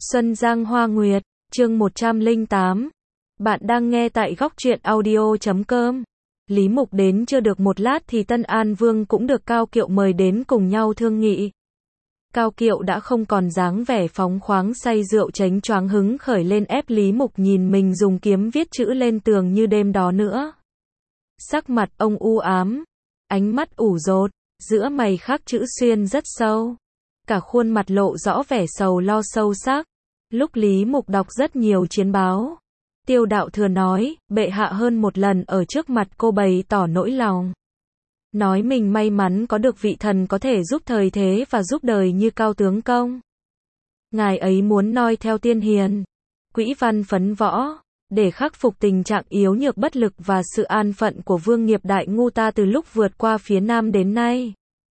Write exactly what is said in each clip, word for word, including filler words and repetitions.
Xuân Giang Hoa Nguyệt, chương một trăm lẻ tám. Bạn đang nghe tại góc truyện audio chấm com. Lý Mục đến chưa được một lát thì Tân An Vương cũng được Cao Kiệu mời đến cùng nhau thương nghị. Cao Kiệu đã không còn dáng vẻ phóng khoáng say rượu chánh choáng hứng khởi lên ép Lý Mục nhìn mình dùng kiếm viết chữ lên tường như đêm đó nữa. Sắc mặt ông u ám, ánh mắt ủ rột, giữa mày khắc chữ xuyên rất sâu. Cả khuôn mặt lộ rõ vẻ sầu lo sâu sắc. Lúc Lý Mục đọc rất nhiều chiến báo, Tiêu Đạo Thừa nói, bệ hạ hơn một lần ở trước mặt cô bày tỏ nỗi lòng. Nói mình may mắn có được vị thần có thể giúp thời thế và giúp đời như Cao Tướng Công. Ngài ấy muốn noi theo tiên hiền, quỹ văn phấn võ, để khắc phục tình trạng yếu nhược bất lực và sự an phận của vương nghiệp đại ngu ta từ lúc vượt qua phía Nam đến nay.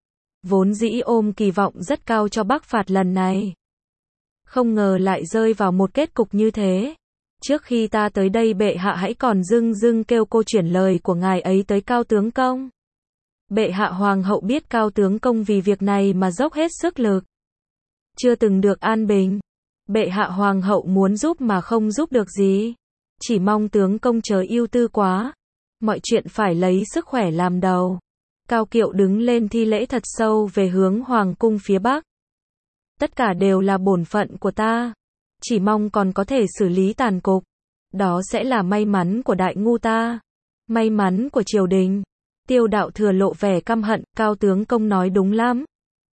Vốn dĩ ôm kỳ vọng rất cao cho Bắc phạt lần này. Không ngờ lại rơi vào một kết cục như thế. Trước khi ta tới đây bệ hạ hãy còn dưng dưng kêu cô chuyển lời của ngài ấy tới Cao Tướng Công. Bệ hạ hoàng hậu biết Cao Tướng Công vì việc này mà dốc hết sức lực. Chưa từng được an bình. Bệ hạ hoàng hậu muốn giúp mà không giúp được gì. Chỉ mong tướng công chớ ưu tư quá. Mọi chuyện phải lấy sức khỏe làm đầu. Cao Kiệu đứng lên thi lễ thật sâu về hướng hoàng cung phía bắc. Tất cả đều là bổn phận của ta. Chỉ mong còn có thể xử lý tàn cục. Đó sẽ là may mắn của đại ngu ta. May mắn của triều đình. Tiêu Đạo Thừa lộ vẻ căm hận, Cao Tướng Công nói đúng lắm.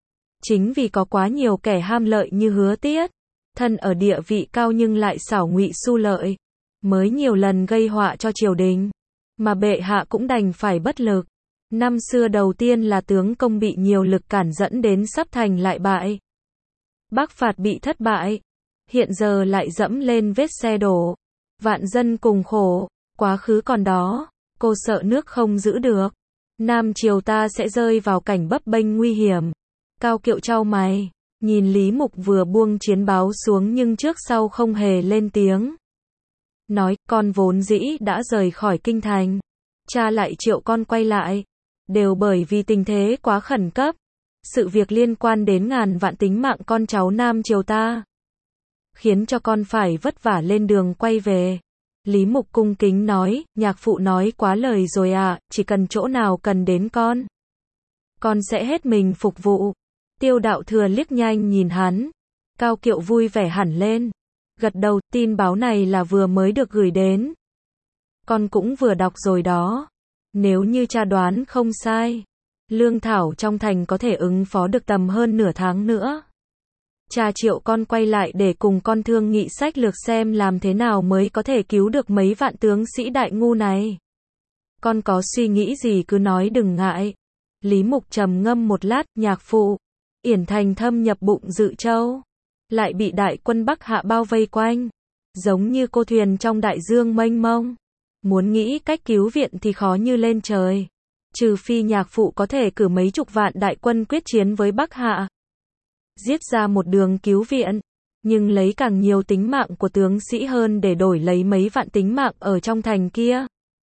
Chính vì có quá nhiều kẻ ham lợi như Hứa Tiết. Thân ở địa vị cao nhưng lại xảo ngụy su lợi. Mới nhiều lần gây họa cho triều đình. Mà bệ hạ cũng đành phải bất lực. Năm xưa đầu tiên là tướng công bị nhiều lực cản dẫn đến sắp thành lại bại. Bắc phạt bị thất bại. Hiện giờ lại dẫm lên vết xe đổ. Vạn dân cùng khổ. Quá khứ còn đó. Cô sợ nước không giữ được. Nam triều ta sẽ rơi vào cảnh bấp bênh nguy hiểm. Cao Kiệu chau mày. Nhìn Lý Mục vừa buông chiến báo xuống nhưng trước sau không hề lên tiếng. Nói, con vốn dĩ đã rời khỏi kinh thành. Cha lại triệu con quay lại. Đều bởi vì tình thế quá khẩn cấp. Sự việc liên quan đến ngàn vạn tính mạng con cháu Nam triều ta. Khiến cho con phải vất vả lên đường quay về. Lý Mục cung kính nói, nhạc phụ nói quá lời rồi à, chỉ cần chỗ nào cần đến con. Con sẽ hết mình phục vụ. Tiêu Đạo Thừa liếc nhanh nhìn hắn. Cao Kiệu vui vẻ hẳn lên. Gật đầu, tin báo này là vừa mới được gửi đến. Con cũng vừa đọc rồi đó. Nếu như cha đoán không sai, lương thảo trong thành có thể ứng phó được tầm hơn nửa tháng nữa. Cha triệu con quay lại để cùng con thương nghị sách lược xem làm thế nào mới có thể cứu được mấy vạn tướng sĩ đại ngu này. Con có suy nghĩ gì cứ nói đừng ngại. Lý Mục trầm ngâm một lát, nhạc phụ. Yển thành thâm nhập bụng Dự Châu. Lại bị đại quân Bắc Hạ bao vây quanh. Giống như cô thuyền trong đại dương mênh mông. Muốn nghĩ cách cứu viện thì khó như lên trời. Trừ phi nhạc phụ có thể cử mấy chục vạn đại quân quyết chiến với Bắc Hạ. Giết ra một đường cứu viện. Nhưng lấy càng nhiều tính mạng của tướng sĩ hơn để đổi lấy mấy vạn tính mạng ở trong thành kia.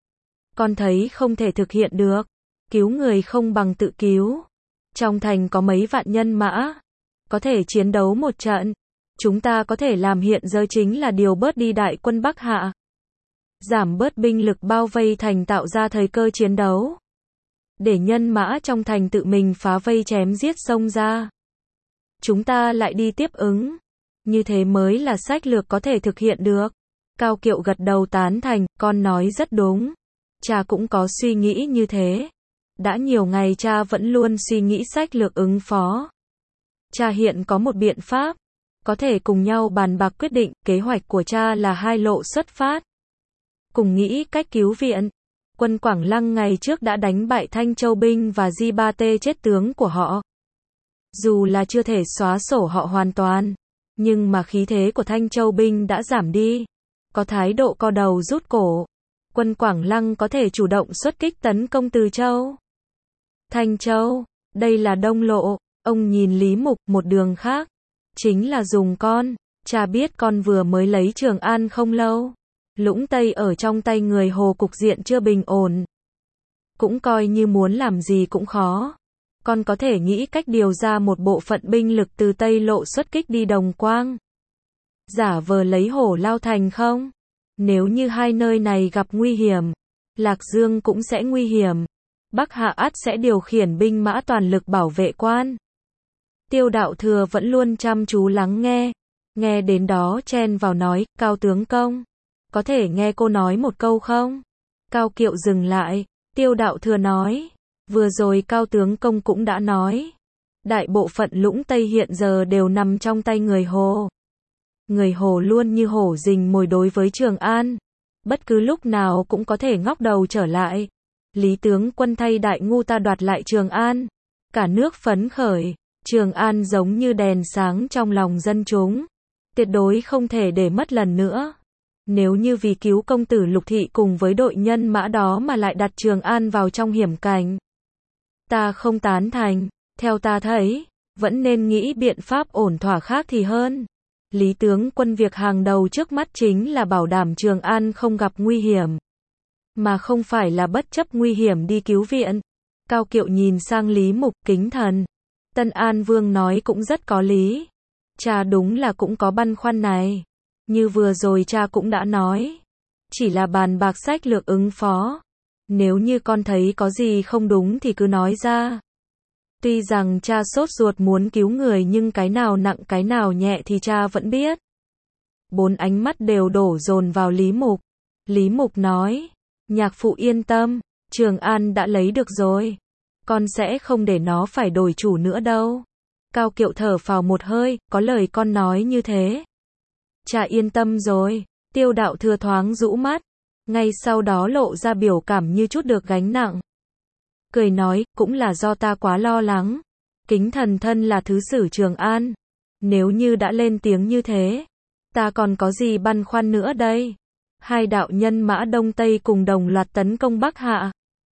Con thấy không thể thực hiện được. Cứu người không bằng tự cứu. Trong thành có mấy vạn nhân mã. Có thể chiến đấu một trận. Chúng ta có thể làm hiện giờ chính là điều bớt đi đại quân Bắc Hạ. Giảm bớt binh lực bao vây thành tạo ra thời cơ chiến đấu. Để nhân mã trong thành tự mình phá vây chém giết xông ra. Chúng ta lại đi tiếp ứng. Như thế mới là sách lược có thể thực hiện được. Cao Kiệu gật đầu tán thành, con nói rất đúng. Cha cũng có suy nghĩ như thế. Đã nhiều ngày cha vẫn luôn suy nghĩ sách lược ứng phó. Cha hiện có một biện pháp. Có thể cùng nhau bàn bạc quyết định, kế hoạch của cha là hai lộ xuất phát. Cùng nghĩ cách cứu viện. Quân Quảng Lăng ngày trước đã đánh bại Thanh Châu binh và Di Ba Tê chết tướng của họ. Dù là chưa thể xóa sổ họ hoàn toàn, nhưng mà khí thế của Thanh Châu binh đã giảm đi. Có thái độ co đầu rút cổ. Quân Quảng Lăng có thể chủ động xuất kích tấn công Từ Châu. Thanh Châu, đây là đông lộ. Ông nhìn Lý Mục, một đường khác. Chính là dùng con. Cha biết con vừa mới lấy Trường An không lâu. Lũng Tây ở trong tay người Hồ cục diện chưa bình ổn. Cũng coi như muốn làm gì cũng khó. Con có thể nghĩ cách điều ra một bộ phận binh lực từ Tây Lộ xuất kích đi Đồng Quang. giả vờ lấy Hổ Lao Thành không? Nếu như hai nơi này gặp nguy hiểm, Lạc Dương cũng sẽ nguy hiểm. Bắc Hạ ắt sẽ điều khiển binh mã toàn lực bảo vệ quan. Tiêu Đạo Thừa vẫn luôn chăm chú lắng nghe. Nghe đến đó chen vào nói, Cao tướng công, có thể nghe cô nói một câu không? Cao Kiệu dừng lại. Tiêu Đạo Thừa nói, vừa rồi Cao tướng công cũng đã nói. Đại bộ phận Lũng Tây hiện giờ đều nằm trong tay người Hồ. Người Hồ luôn như hổ rình mồi đối với Trường An. Bất cứ lúc nào cũng có thể ngóc đầu trở lại. Lý tướng quân thay đại ngu ta đoạt lại Trường An. Cả nước phấn khởi. Trường An giống như đèn sáng trong lòng dân chúng. Tuyệt đối không thể để mất lần nữa. Nếu như vì cứu công tử Lục Thị cùng với đội nhân mã đó mà lại đặt Trường An vào trong hiểm cảnh, ta không tán thành. Theo ta thấy, vẫn nên nghĩ biện pháp ổn thỏa khác thì hơn. Lý tướng quân việc hàng đầu trước mắt chính là bảo đảm Trường An không gặp nguy hiểm, mà không phải là bất chấp nguy hiểm đi cứu viện. Cao Kiệu nhìn sang Lý Mục, kính thần. Tân An Vương nói cũng rất có lý. Cha đúng là cũng có băn khoăn này. Như vừa rồi cha cũng đã nói. Chỉ là bàn bạc sách lược ứng phó. Nếu như con thấy có gì không đúng thì cứ nói ra. Tuy rằng cha sốt ruột muốn cứu người nhưng cái nào nặng cái nào nhẹ thì cha vẫn biết. Bốn ánh mắt đều đổ dồn vào Lý Mục. Lý Mục nói, nhạc phụ yên tâm, Trường An đã lấy được rồi. Con sẽ không để nó phải đổi chủ nữa đâu. Cao Kiệu thở phào một hơi, có lời con nói như thế. Cha yên tâm rồi. Tiêu Đạo Thừa thoáng rũ mắt. Ngay sau đó lộ ra biểu cảm như chút được gánh nặng. Cười nói, cũng là do ta quá lo lắng. Kính thần thân là thứ sử Trường An. Nếu như đã lên tiếng như thế, ta còn có gì băn khoăn nữa đây. Hai đạo nhân mã Đông Tây cùng đồng loạt tấn công Bắc Hạ.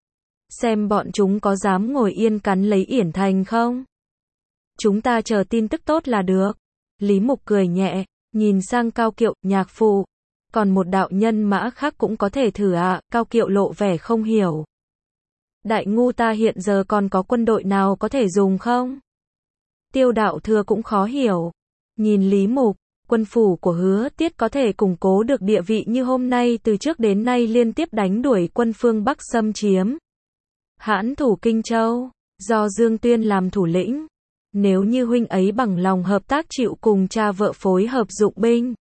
Xem bọn chúng có dám ngồi yên cắn lấy Yển Thành không? Chúng ta chờ tin tức tốt là được. Lý Mục cười nhẹ, nhìn sang Cao Kiệu, nhạc phụ. Còn một đạo nhân mã khác cũng có thể thử ạ. À? Cao Kiệu lộ vẻ không hiểu. Đại ngu ta hiện giờ còn có quân đội nào có thể dùng không? Tiêu Đạo Thừa cũng khó hiểu. Nhìn Lý Mục, quân phủ của Hứa Tiết có thể củng cố được địa vị như hôm nay từ trước đến nay liên tiếp đánh đuổi quân phương Bắc xâm chiếm. Hãn thủ Kinh Châu, do Dương Tuyên làm thủ lĩnh. Nếu như huynh ấy bằng lòng hợp tác chịu cùng cha vợ phối hợp dụng binh,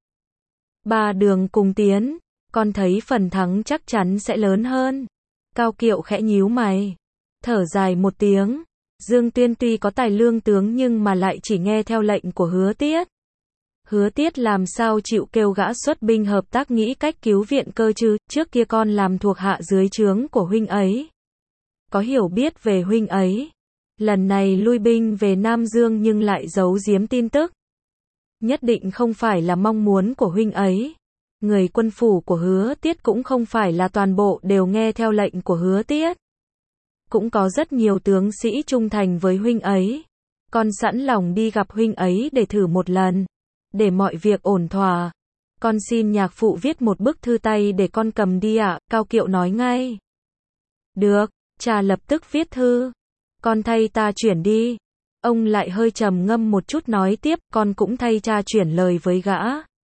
ba đường cùng tiến, con thấy phần thắng chắc chắn sẽ lớn hơn. Cao Kiệu khẽ nhíu mày, thở dài một tiếng. Dương Tuyên tuy có tài lương tướng nhưng mà lại chỉ nghe theo lệnh của Hứa Tiết. Hứa Tiết làm sao chịu kêu gã xuất binh hợp tác nghĩ cách cứu viện cơ chứ, trước kia con làm thuộc hạ dưới trướng của huynh ấy. Có hiểu biết về huynh ấy. Lần này lui binh về Nam Dương nhưng lại giấu giếm tin tức. Nhất định không phải là mong muốn của huynh ấy. Người quân phủ của Hứa Tiết cũng không phải là toàn bộ đều nghe theo lệnh của Hứa Tiết. Cũng có rất nhiều tướng sĩ trung thành với huynh ấy. Con sẵn lòng đi gặp huynh ấy để thử một lần. Để mọi việc ổn thỏa. Con xin nhạc phụ viết một bức thư tay để con cầm đi ạ. À? Cao Kiệu nói ngay. Được, cha lập tức viết thư. Con thay ta chuyển đi. Ông lại hơi trầm ngâm một chút nói tiếp, con cũng thay cha chuyển lời với gã.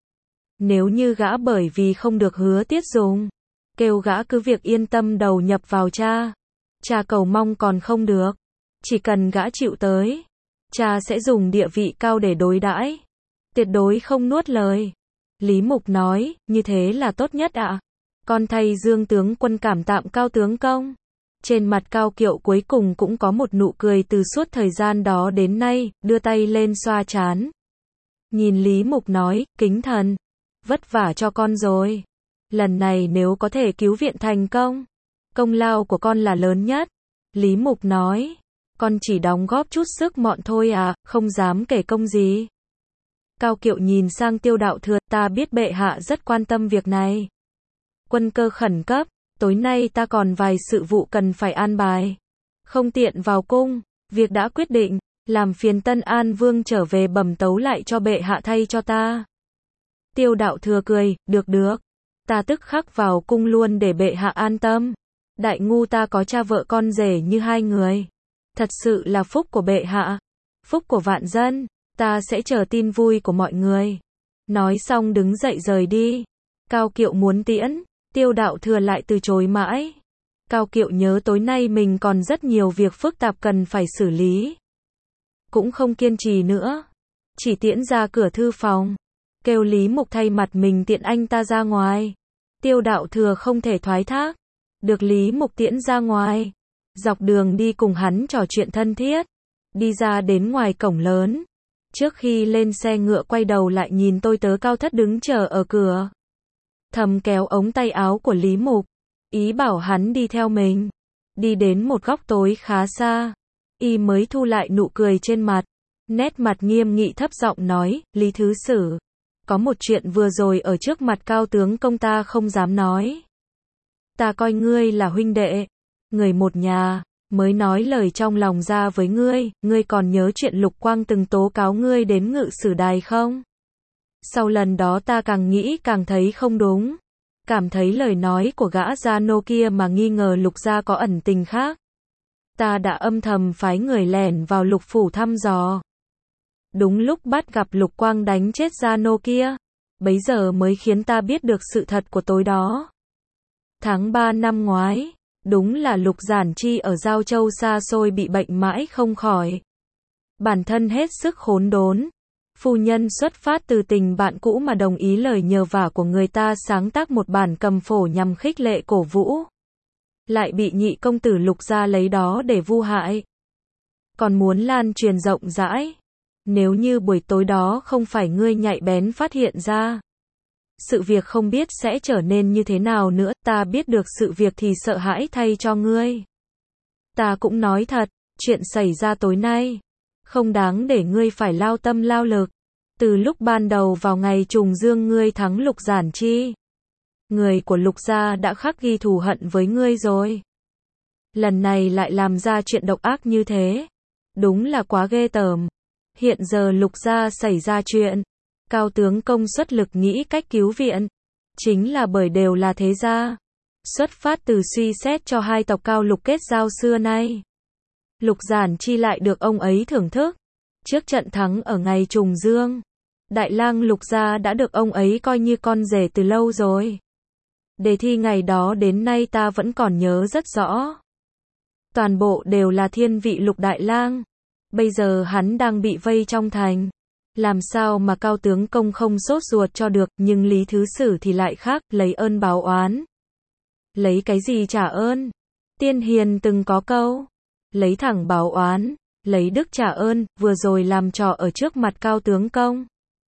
Nếu như gã bởi vì không được Hứa Tiết dùng, kêu gã cứ việc yên tâm đầu nhập vào cha. Cha cầu mong còn không được. Chỉ cần gã chịu tới, cha sẽ dùng địa vị cao để đối đãi. Tuyệt đối không nuốt lời. Lý Mục nói, như thế là tốt nhất ạ. À? Con thay Dương tướng quân cảm tạm Cao tướng công. Trên mặt Cao Kiệu cuối cùng cũng có một nụ cười từ suốt thời gian đó đến nay, đưa tay lên xoa trán. Nhìn Lý Mục nói, kính thần, vất vả cho con rồi. Lần này nếu có thể cứu viện thành công, công lao của con là lớn nhất. Lý Mục nói, con chỉ đóng góp chút sức mọn thôi à, không dám kể công gì. Cao Kiệu nhìn sang Tiêu Đạo Thừa, ta biết bệ hạ rất quan tâm việc này. Quân cơ khẩn cấp, tối nay ta còn vài sự vụ cần phải an bài. Không tiện vào cung, việc đã quyết định, làm phiền Tân An Vương trở về bẩm tấu lại cho bệ hạ thay cho ta. Tiêu Đạo Thừa cười, được được. Ta tức khắc vào cung luôn để bệ hạ an tâm. Đại ngu ta có cha vợ con rể như hai người. Thật sự là phúc của bệ hạ. Phúc của vạn dân. Ta sẽ chờ tin vui của mọi người. Nói xong đứng dậy rời đi. Cao Kiệu muốn tiễn, Tiêu Đạo Thừa lại từ chối mãi. Cao Kiệu nhớ tối nay mình còn rất nhiều việc phức tạp cần phải xử lý. Cũng không kiên trì nữa. Chỉ tiễn ra cửa thư phòng. Kêu Lý Mục thay mặt mình tiện anh ta ra ngoài. Tiêu Đạo Thừa không thể thoái thác. Được Lý Mục tiễn ra ngoài. Dọc đường đi cùng hắn trò chuyện thân thiết. Đi ra đến ngoài cổng lớn. Trước khi lên xe ngựa quay đầu lại nhìn tôi tớ Cao Thất đứng chờ ở cửa. Thầm kéo ống tay áo của Lý Mục. Ý bảo hắn đi theo mình. Đi đến một góc tối khá xa. Y mới thu lại nụ cười trên mặt. Nét mặt nghiêm nghị thấp giọng nói, Lý Thứ Sử. Có một chuyện vừa rồi ở trước mặt Cao tướng công ta không dám nói. Ta coi ngươi là huynh đệ. Người một nhà. Mới nói lời trong lòng ra với ngươi. Ngươi còn nhớ chuyện Lục Quang từng tố cáo ngươi đến ngự sử đài không? Sau lần đó ta càng nghĩ càng thấy không đúng. Cảm thấy lời nói của gã gia nô kia mà nghi ngờ Lục gia có ẩn tình khác. Ta đã âm thầm phái người lẻn vào Lục phủ thăm dò. Đúng lúc bắt gặp Lục Quang đánh chết gia nô kia. Bấy giờ mới khiến ta biết được sự thật của tối đó. Tháng ba năm ngoái, đúng là Lục Giản Chi ở Giao Châu xa xôi bị bệnh mãi không khỏi. Bản thân hết sức khốn đốn. Phu nhân xuất phát từ tình bạn cũ mà đồng ý lời nhờ vả của người ta sáng tác một bản cầm phổ nhằm khích lệ cổ vũ. Lại bị nhị công tử Lục gia lấy đó để vu hại. Còn muốn lan truyền rộng rãi. Nếu như buổi tối đó không phải ngươi nhạy bén phát hiện ra. Sự việc không biết sẽ trở nên như thế nào nữa, ta biết được sự việc thì sợ hãi thay cho ngươi. Ta cũng nói thật, chuyện xảy ra tối nay. Không đáng để ngươi phải lao tâm lao lực. Từ lúc ban đầu vào ngày trùng dương ngươi thắng Lục Giản Chi. Người của Lục gia đã khắc ghi thù hận với ngươi rồi. Lần này lại làm ra chuyện độc ác như thế. Đúng là quá ghê tởm. Hiện giờ Lục gia xảy ra chuyện. Cao tướng công xuất lực nghĩ cách cứu viện. Chính là bởi đều là thế gia. Xuất phát từ suy xét cho hai tộc Cao Lục kết giao xưa nay. Lục Giản Chi lại được ông ấy thưởng thức. Trước trận thắng ở ngày trùng dương. Đại lang Lục gia đã được ông ấy coi như con rể từ lâu rồi. Đề thi ngày đó đến nay ta vẫn còn nhớ rất rõ. Toàn bộ đều là thiên vị Lục đại lang. Bây giờ hắn đang bị vây trong thành. Làm sao mà Cao tướng công không sốt ruột cho được, nhưng Lý Thứ Sử thì lại khác, lấy ơn báo oán. Lấy cái gì trả ơn? Tiên hiền từng có câu, lấy thẳng báo oán, lấy đức trả ơn, vừa rồi làm trò ở trước mặt Cao tướng công.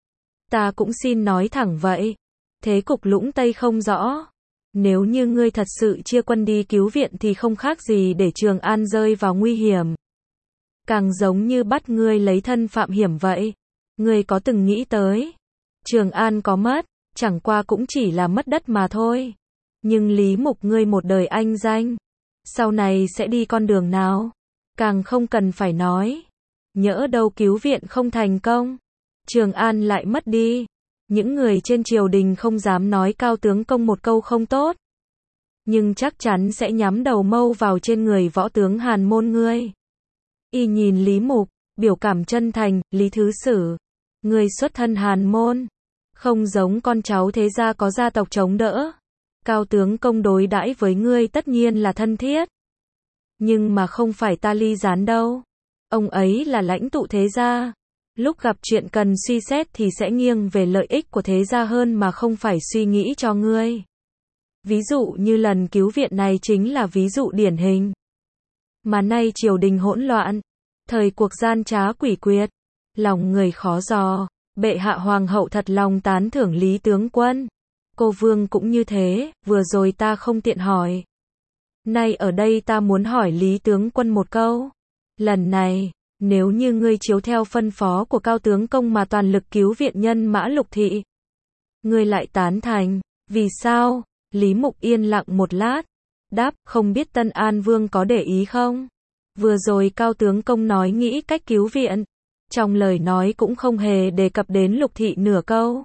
Ta cũng xin nói thẳng vậy. Thế cục Lũng Tây không rõ. Nếu như ngươi thật sự chia quân đi cứu viện thì không khác gì để Trường An rơi vào nguy hiểm. Càng giống như bắt ngươi lấy thân phạm hiểm vậy. Ngươi có từng nghĩ tới, Trường An có mất, chẳng qua cũng chỉ là mất đất mà thôi. Nhưng Lý Mục ngươi một đời anh danh, sau này sẽ đi con đường nào? Càng không cần phải nói. Nhỡ đâu cứu viện không thành công, Trường An lại mất đi. Những người trên triều đình không dám nói Cao tướng công một câu không tốt. Nhưng chắc chắn sẽ nhắm đầu mâu vào trên người võ tướng Hàn Môn ngươi. Y nhìn Lý Mục, biểu cảm chân thành, Lý Thứ Sử. Người xuất thân Hàn Môn. Không giống con cháu thế gia có gia tộc chống đỡ. Cao tướng công đối đãi với ngươi tất nhiên là thân thiết. Nhưng mà không phải ta ly gián đâu. Ông ấy là lãnh tụ thế gia. Lúc gặp chuyện cần suy xét thì sẽ nghiêng về lợi ích của thế gia hơn mà không phải suy nghĩ cho ngươi. Ví dụ như lần cứu viện này chính là ví dụ điển hình. Mà nay triều đình hỗn loạn. Thời cuộc gian trá quỷ quyệt. Lòng người khó dò. Bệ hạ hoàng hậu thật lòng tán thưởng Lý tướng quân. Cô vương cũng như thế, vừa rồi ta không tiện hỏi. Nay ở đây ta muốn hỏi Lý tướng quân một câu. Lần này, nếu như ngươi chiếu theo phân phó của Cao tướng công mà toàn lực cứu viện nhân mã Lục thị, ngươi lại tán thành, vì sao? Lý Mục yên lặng một lát, đáp, không biết Tân An Vương có để ý không? Vừa rồi Cao tướng công nói nghĩ cách cứu viện, trong lời nói cũng không hề đề cập đến Lục thị nửa câu,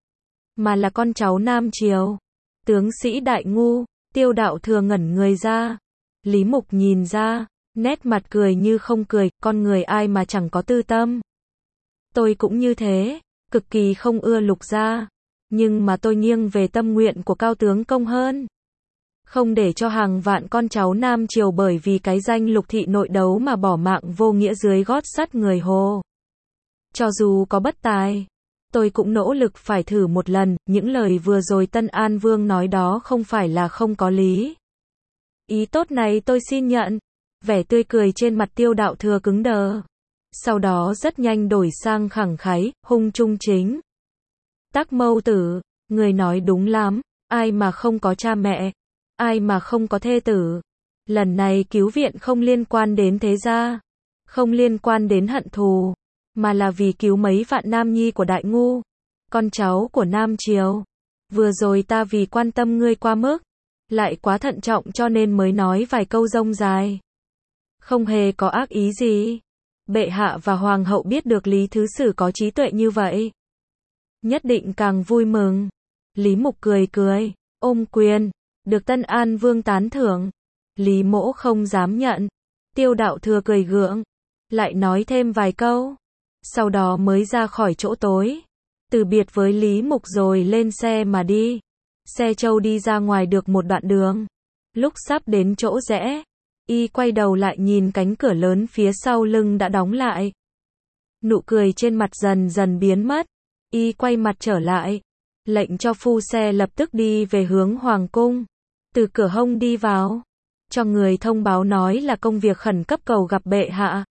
mà là con cháu Nam Triều. Tướng sĩ đại ngu, Tiêu Đạo Thừa ngẩn người ra. Lý Mục nhìn ra, nét mặt cười như không cười, con người ai mà chẳng có tư tâm. Tôi cũng như thế, cực kỳ không ưa Lục gia, nhưng mà tôi nghiêng về tâm nguyện của Cao tướng công hơn. Không để cho hàng vạn con cháu Nam Triều bởi vì cái danh Lục thị nội đấu mà bỏ mạng vô nghĩa dưới gót sắt người Hồ. Cho dù có bất tài, tôi cũng nỗ lực phải thử một lần, những lời vừa rồi Tân An Vương nói đó không phải là không có lý. Ý tốt này tôi xin nhận. Vẻ tươi cười trên mặt Tiêu Đạo Thừa cứng đờ. Sau đó rất nhanh đổi sang khẳng khái, hung trung chính. Tắc Mâu tử, người nói đúng lắm, ai mà không có cha mẹ, ai mà không có thê tử. Lần này cứu viện không liên quan đến thế gia, không liên quan đến hận thù, mà là vì cứu mấy vạn nam nhi của Đại Ngu, con cháu của Nam Triều. Vừa rồi ta vì quan tâm ngươi quá mức, lại quá thận trọng cho nên mới nói vài câu rông dài. Không hề có ác ý gì. Bệ hạ và hoàng hậu biết được Lý Thứ Sử có trí tuệ như vậy, nhất định càng vui mừng. Lý Mục cười cười, ôm quyền, được Tân An Vương tán thưởng. Lý Mỗ không dám nhận. Tiêu Đạo Thừa cười gượng, lại nói thêm vài câu, sau đó mới ra khỏi chỗ tối, từ biệt với Lý Mục rồi lên xe mà đi. Xe trâu đi ra ngoài được một đoạn đường, lúc sắp đến chỗ rẽ, y quay đầu lại nhìn cánh cửa lớn phía sau lưng đã đóng lại. Nụ cười trên mặt dần dần biến mất, y quay mặt trở lại, lệnh cho phu xe lập tức đi về hướng hoàng cung, từ cửa hông đi vào, cho người thông báo nói là công việc khẩn cấp cầu gặp bệ hạ.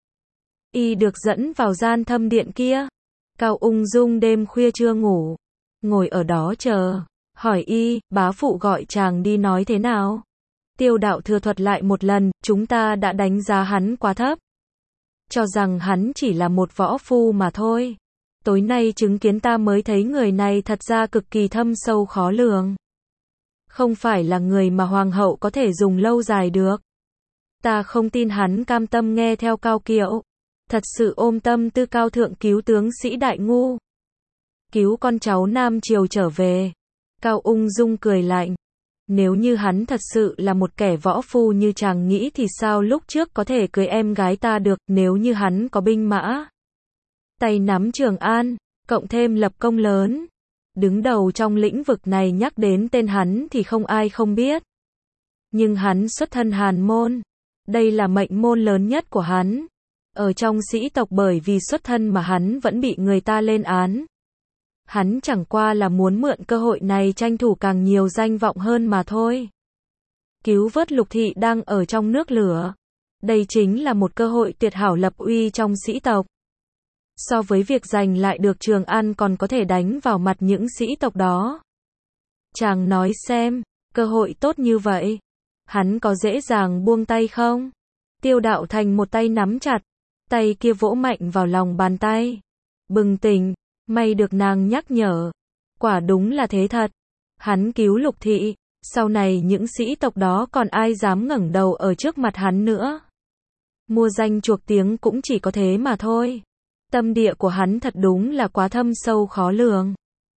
Y được dẫn vào gian thâm điện kia. Cao Ung Dung đêm khuya chưa ngủ, ngồi ở đó chờ, hỏi y, bá phụ gọi chàng đi nói thế nào? Tiêu Đạo Thừa thuật lại một lần, chúng ta đã đánh giá hắn quá thấp, cho rằng hắn chỉ là một võ phu mà thôi. Tối nay chứng kiến ta mới thấy người này thật ra cực kỳ thâm sâu khó lường. Không phải là người mà hoàng hậu có thể dùng lâu dài được. Ta không tin hắn cam tâm nghe theo Cao Kiệu, thật sự ôm tâm tư cao thượng cứu tướng sĩ Đại Ngu, cứu con cháu Nam Triều trở về. Cao Ung Dung cười lạnh. Nếu như hắn thật sự là một kẻ võ phu như chàng nghĩ thì sao lúc trước có thể cưới em gái ta được, nếu như hắn có binh mã, tay nắm Trường An, cộng thêm lập công lớn, đứng đầu trong lĩnh vực này, nhắc đến tên hắn thì không ai không biết. Nhưng hắn xuất thân Hàn môn, đây là mệnh môn lớn nhất của hắn. Ở trong sĩ tộc bởi vì xuất thân mà hắn vẫn bị người ta lên án. Hắn chẳng qua là muốn mượn cơ hội này tranh thủ càng nhiều danh vọng hơn mà thôi. Cứu vớt Lục thị đang ở trong nước lửa. Đây chính là một cơ hội tuyệt hảo lập uy trong sĩ tộc. So với việc giành lại được Trường An còn có thể đánh vào mặt những sĩ tộc đó. Chàng nói xem, cơ hội tốt như vậy, hắn có dễ dàng buông tay không? Tiêu Đạo Thành một tay nắm chặt, tay kia vỗ mạnh vào lòng bàn tay. Bừng tỉnh, may được nàng nhắc nhở. Quả đúng là thế thật. Hắn cứu Lục thị, sau này những sĩ tộc đó còn ai dám ngẩng đầu ở trước mặt hắn nữa. Mua danh chuộc tiếng cũng chỉ có thế mà thôi. Tâm địa của hắn thật đúng là quá thâm sâu khó lường.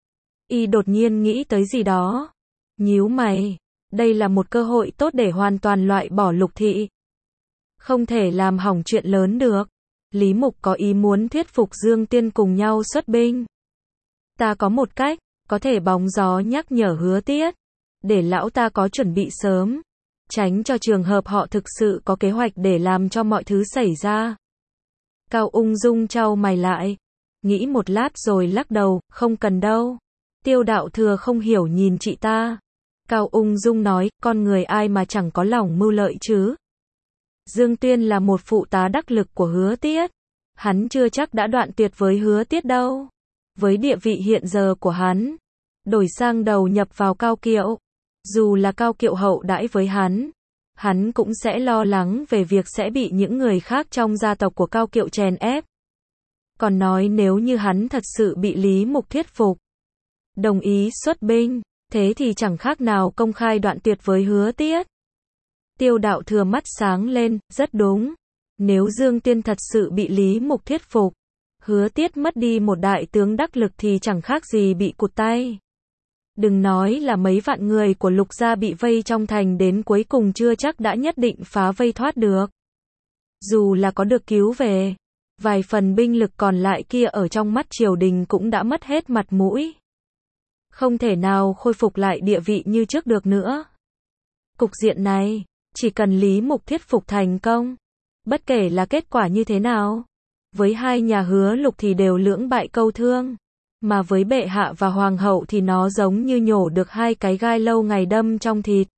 Y đột nhiên nghĩ tới gì đó, nhíu mày, đây là một cơ hội tốt để hoàn toàn loại bỏ Lục thị. Không thể làm hỏng chuyện lớn được. Lý Mục có ý muốn thuyết phục Dương Tiên cùng nhau xuất binh. Ta có một cách, có thể bóng gió nhắc nhở Hứa Tiết, để lão ta có chuẩn bị sớm, tránh cho trường hợp họ thực sự có kế hoạch để làm cho mọi thứ xảy ra. Cao Ung Dung chau mày lại, nghĩ một lát rồi lắc đầu, không cần đâu. Tiêu Đạo Thừa không hiểu nhìn chị ta. Cao Ung Dung nói, con người ai mà chẳng có lòng mưu lợi chứ. Dương Tuyên là một phụ tá đắc lực của Hứa Tiết. Hắn chưa chắc đã đoạn tuyệt với Hứa Tiết đâu. Với địa vị hiện giờ của hắn, đổi sang đầu nhập vào Cao Kiệu, dù là Cao Kiệu hậu đãi với hắn, hắn cũng sẽ lo lắng về việc sẽ bị những người khác trong gia tộc của Cao Kiệu chèn ép. Còn nói nếu như hắn thật sự bị Lý Mục thuyết phục, đồng ý xuất binh, thế thì chẳng khác nào công khai đoạn tuyệt với Hứa Tiết. Tiêu Đạo Thừa mắt sáng lên, rất đúng. Nếu Dương Tiên thật sự bị Lý Mục thuyết phục, Hứa Tiết mất đi một đại tướng đắc lực thì chẳng khác gì bị cụt tay. Đừng nói là mấy vạn người của Lục gia bị vây trong thành đến cuối cùng chưa chắc đã nhất định phá vây thoát được. Dù là có được cứu về, Vài phần binh lực còn lại kia ở trong mắt triều đình cũng đã mất hết mặt mũi. Không thể nào khôi phục lại địa vị như trước được nữa. Cục diện này, chỉ cần Lý Mục thuyết phục thành công, bất kể là kết quả như thế nào, với hai nhà Hứa Lục thì đều lưỡng bại câu thương, mà với bệ hạ và hoàng hậu thì nó giống như nhổ được hai cái gai lâu ngày đâm trong thịt.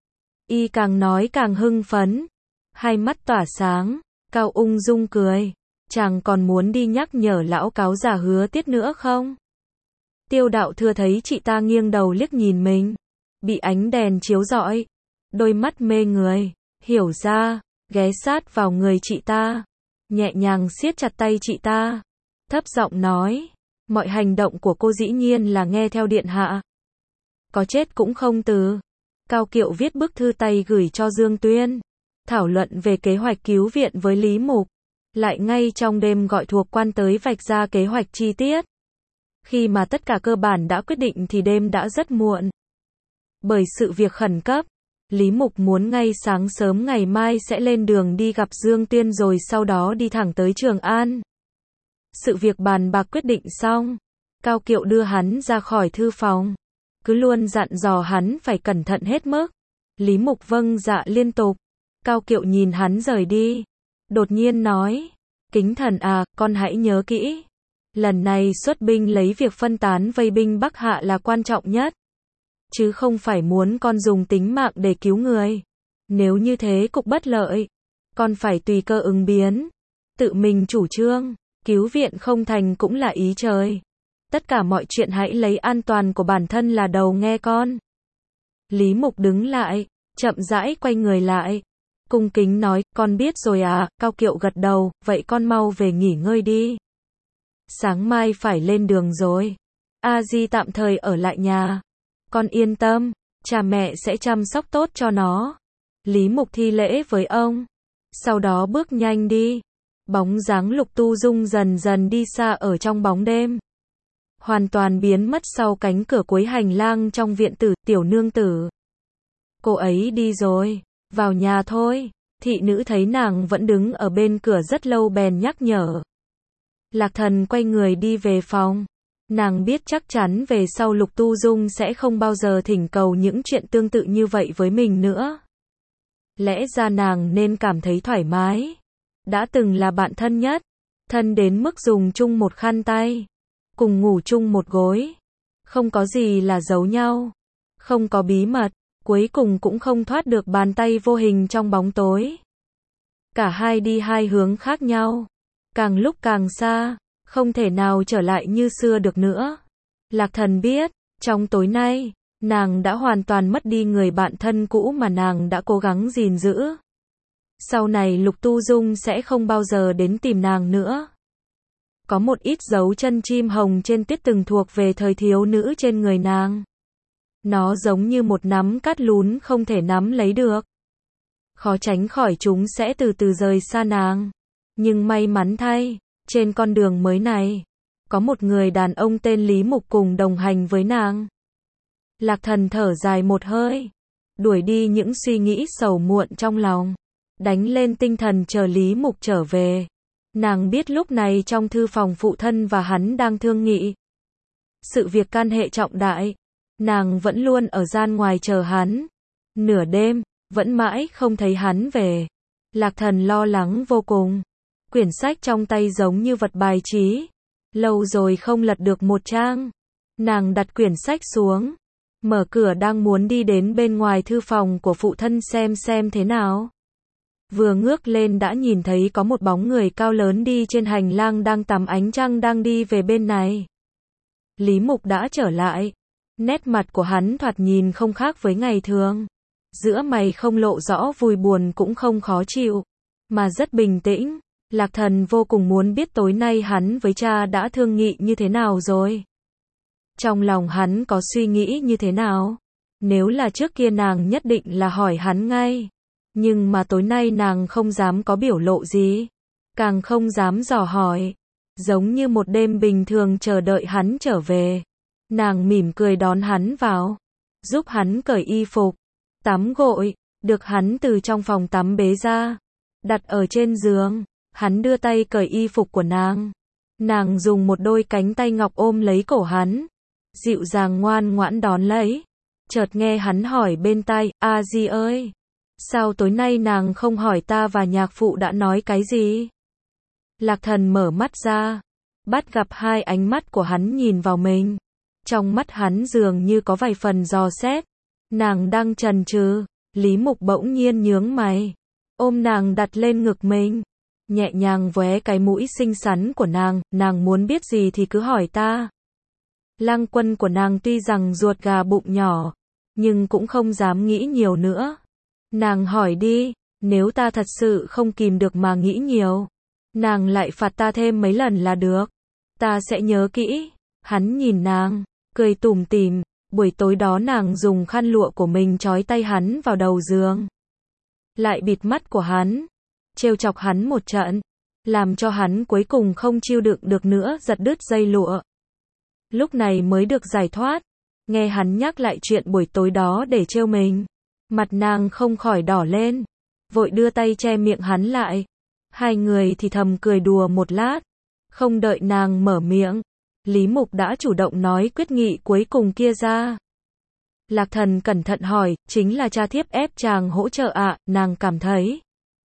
Y càng nói càng hưng phấn, hai mắt tỏa sáng, Cao ung dung cười, chàng còn muốn đi nhắc nhở lão cáo già Hứa Tiết nữa không? Tiêu Đạo Thừa thấy chị ta nghiêng đầu liếc nhìn mình, bị ánh đèn chiếu rọi, đôi mắt mê người, hiểu ra, ghé sát vào người chị ta, nhẹ nhàng siết chặt tay chị ta, thấp giọng nói, mọi hành động của cô dĩ nhiên là nghe theo điện hạ. Có chết cũng không từ. Cao Kiệu viết bức thư tay gửi cho Dương Tuyên, thảo luận về kế hoạch cứu viện với Lý Mục, lại ngay trong đêm gọi thuộc quan tới vạch ra kế hoạch chi tiết. Khi mà tất cả cơ bản đã quyết định thì đêm đã rất muộn. Bởi sự việc khẩn cấp, Lý Mục muốn ngay sáng sớm ngày mai sẽ lên đường đi gặp Dương Tuyên rồi sau đó đi thẳng tới Trường An. Sự việc bàn bạc quyết định xong, Cao Kiệu đưa hắn ra khỏi thư phòng, cứ luôn dặn dò hắn phải cẩn thận hết mức. Lý Mục vâng dạ liên tục. Cao Kiệu nhìn hắn rời đi, đột nhiên nói, Kính thần à, con hãy nhớ kỹ. Lần này xuất binh lấy việc phân tán vây binh Bắc Hạ là quan trọng nhất. Chứ không phải muốn con dùng tính mạng để cứu người. Nếu như thế cục bất lợi, con phải tùy cơ ứng biến. Tự mình chủ trương, cứu viện không thành cũng là ý trời. Tất cả mọi chuyện hãy lấy an toàn của bản thân là đầu nghe con. Lý Mục đứng lại, chậm rãi quay người lại. Cung kính nói, con biết rồi à, Cao Kiệu gật đầu, vậy con mau về nghỉ ngơi đi. Sáng mai phải lên đường rồi. A Di tạm thời ở lại nhà. Con yên tâm, cha mẹ sẽ chăm sóc tốt cho nó. Lý Mục thi lễ với ông, sau đó bước nhanh đi. Bóng dáng Lục Tu Dung dần dần đi xa ở trong bóng đêm, hoàn toàn biến mất sau cánh cửa cuối hành lang trong viện tử. Tiểu nương tử, cô ấy đi rồi, vào nhà thôi. Thị nữ thấy nàng vẫn đứng ở bên cửa rất lâu bèn nhắc nhở. Lạc Thần quay người đi về phòng. Nàng biết chắc chắn về sau Lục Tu Dung sẽ không bao giờ thỉnh cầu những chuyện tương tự như vậy với mình nữa. Lẽ ra nàng nên cảm thấy thoải mái. Đã từng là bạn thân nhất, thân đến mức dùng chung một khăn tay, cùng ngủ chung một gối. Không có gì là giấu nhau, không có bí mật, cuối cùng cũng không thoát được bàn tay vô hình trong bóng tối. Cả hai đi hai hướng khác nhau, càng lúc càng xa, không thể nào trở lại như xưa được nữa. Lạc Thần biết, trong tối nay, nàng đã hoàn toàn mất đi người bạn thân cũ mà nàng đã cố gắng gìn giữ. Sau này Lục Tu Dung sẽ không bao giờ đến tìm nàng nữa. Có một ít dấu chân chim hồng trên tuyết từng thuộc về thời thiếu nữ trên người nàng. Nó giống như một nắm cát lún không thể nắm lấy được. Khó tránh khỏi chúng sẽ từ từ rời xa nàng. Nhưng may mắn thay, trên con đường mới này, có một người đàn ông tên Lý Mục cùng đồng hành với nàng. Lạc Thần thở dài một hơi, đuổi đi những suy nghĩ sầu muộn trong lòng, đánh lên tinh thần chờ Lý Mục trở về. Nàng biết lúc này trong thư phòng phụ thân và hắn đang thương nghị. Sự việc can hệ trọng đại, nàng vẫn luôn ở gian ngoài chờ hắn. Nửa đêm, vẫn mãi không thấy hắn về. Lạc Thần lo lắng vô cùng. Quyển sách trong tay giống như vật bài trí. Lâu rồi không lật được một trang. Nàng đặt quyển sách xuống, mở cửa đang muốn đi đến bên ngoài thư phòng của phụ thân xem xem thế nào. Vừa ngước lên đã nhìn thấy có một bóng người cao lớn đi trên hành lang đang tắm ánh trăng đang đi về bên này. Lý Mục đã trở lại. Nét mặt của hắn thoạt nhìn không khác với ngày thường. Giữa mày không lộ rõ vui buồn cũng không khó chịu, mà rất bình tĩnh. Lạc Thần vô cùng muốn biết tối nay hắn với cha đã thương nghị như thế nào rồi. Trong lòng hắn có suy nghĩ như thế nào? Nếu là trước kia nàng nhất định là hỏi hắn ngay. Nhưng mà tối nay nàng không dám có biểu lộ gì, càng không dám dò hỏi. Giống như một đêm bình thường chờ đợi hắn trở về. Nàng mỉm cười đón hắn vào, giúp hắn cởi y phục, tắm gội, được hắn từ trong phòng tắm bế ra, đặt ở trên giường. Hắn đưa tay cởi y phục của nàng. Nàng dùng một đôi cánh tay ngọc ôm lấy cổ hắn, dịu dàng ngoan ngoãn đón lấy. Chợt nghe hắn hỏi bên tai, A Di ơi, sao tối nay nàng không hỏi ta và nhạc phụ đã nói cái gì? Lạc Thần mở mắt ra, bắt gặp hai ánh mắt của hắn nhìn vào mình. Trong mắt hắn dường như có vài phần dò xét. Nàng đang chần chừ, Lý Mục bỗng nhiên nhướng mày, ôm nàng đặt lên ngực mình, nhẹ nhàng véo cái mũi xinh xắn của nàng, nàng muốn biết gì thì cứ hỏi ta. Lang Quân của nàng tuy rằng ruột gà bụng nhỏ, nhưng cũng không dám nghĩ nhiều nữa. Nàng hỏi đi, nếu ta thật sự không kìm được mà nghĩ nhiều, nàng lại phạt ta thêm mấy lần là được. Ta sẽ nhớ kỹ. Hắn nhìn nàng, cười tủm tỉm. Buổi tối đó nàng dùng khăn lụa của mình trói tay hắn vào đầu giường, lại bịt mắt của hắn, trêu chọc hắn một trận, làm cho hắn cuối cùng không chịu đựng được nữa giật đứt dây lụa. Lúc này mới được giải thoát. Nghe hắn nhắc lại chuyện buổi tối đó để trêu mình, mặt nàng không khỏi đỏ lên, vội đưa tay che miệng hắn lại. Hai người thì thầm cười đùa một lát, không đợi nàng mở miệng, Lý Mục đã chủ động nói quyết nghị cuối cùng kia ra. Lạc Thần cẩn thận hỏi, chính là cha thiếp ép chàng hỗ trợ ạ, à, nàng cảm thấy.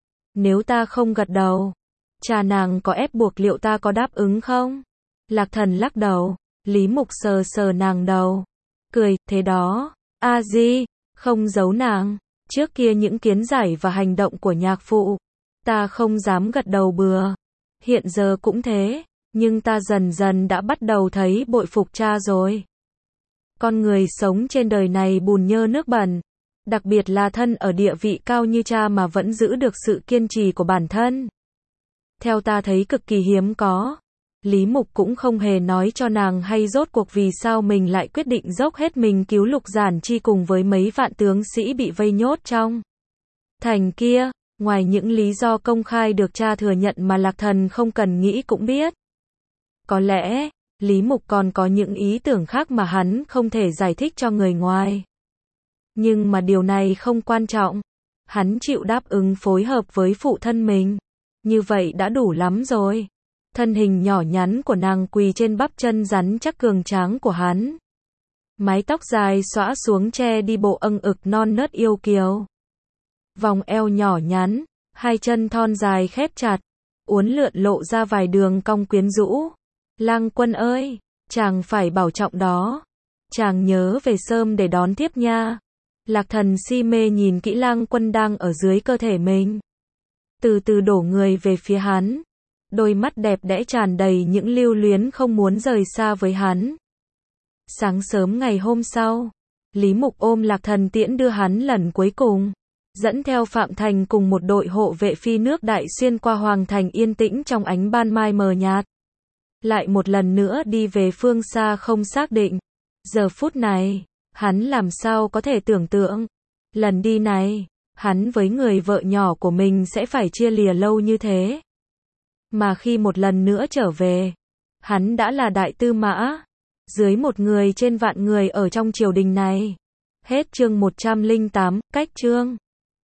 Nếu ta không gật đầu, cha nàng có ép buộc liệu ta có đáp ứng không? Lạc Thần lắc đầu, Lý Mục sờ sờ nàng đầu, cười, thế đó, A Di, không giấu nàng, trước kia những kiến giải và hành động của nhạc phụ, ta không dám gật đầu bừa, hiện giờ cũng thế. Nhưng ta dần dần đã bắt đầu thấy bội phục cha rồi. Con người sống trên đời này bùn nhơ nước bẩn, đặc biệt là thân ở địa vị cao như cha mà vẫn giữ được sự kiên trì của bản thân. Theo ta thấy cực kỳ hiếm có. Lý Mục cũng không hề nói cho nàng hay rốt cuộc vì sao mình lại quyết định dốc hết mình cứu Lục Giản Chi cùng với mấy vạn tướng sĩ bị vây nhốt trong thành kia. Ngoài những lý do công khai được cha thừa nhận mà Lạc Thần không cần nghĩ cũng biết. Có lẽ, Lý Mục còn có những ý tưởng khác mà hắn không thể giải thích cho người ngoài. Nhưng mà điều này không quan trọng. Hắn chịu đáp ứng phối hợp với phụ thân mình. Như vậy đã đủ lắm rồi. Thân hình nhỏ nhắn của nàng quỳ trên bắp chân rắn chắc cường tráng của hắn. Mái tóc dài xõa xuống che đi bộ âng ực non nớt yêu kiều. Vòng eo nhỏ nhắn, hai chân thon dài khép chặt, uốn lượn lộ ra vài đường cong quyến rũ. Lang Quân ơi, chàng phải bảo trọng đó. Chàng nhớ về sớm để đón tiếp nha. Lạc Thần si mê nhìn kỹ Lang Quân đang ở dưới cơ thể mình. Từ từ đổ người về phía hắn. Đôi mắt đẹp đẽ tràn đầy những lưu luyến không muốn rời xa với hắn. Sáng sớm ngày hôm sau, Lý Mục ôm Lạc Thần tiễn đưa hắn lần cuối cùng. Dẫn theo Phạm Thành cùng một đội hộ vệ phi nước đại xuyên qua hoàng thành yên tĩnh trong ánh ban mai mờ nhạt. Lại một lần nữa đi về phương xa không xác định. Giờ phút này, hắn làm sao có thể tưởng tượng. Lần đi này, hắn với người vợ nhỏ của mình sẽ phải chia lìa lâu như thế. Mà khi một lần nữa trở về, hắn đã là đại tư mã. Dưới một người trên vạn người ở trong triều đình này. Hết chương một trăm lẻ tám, cách chương.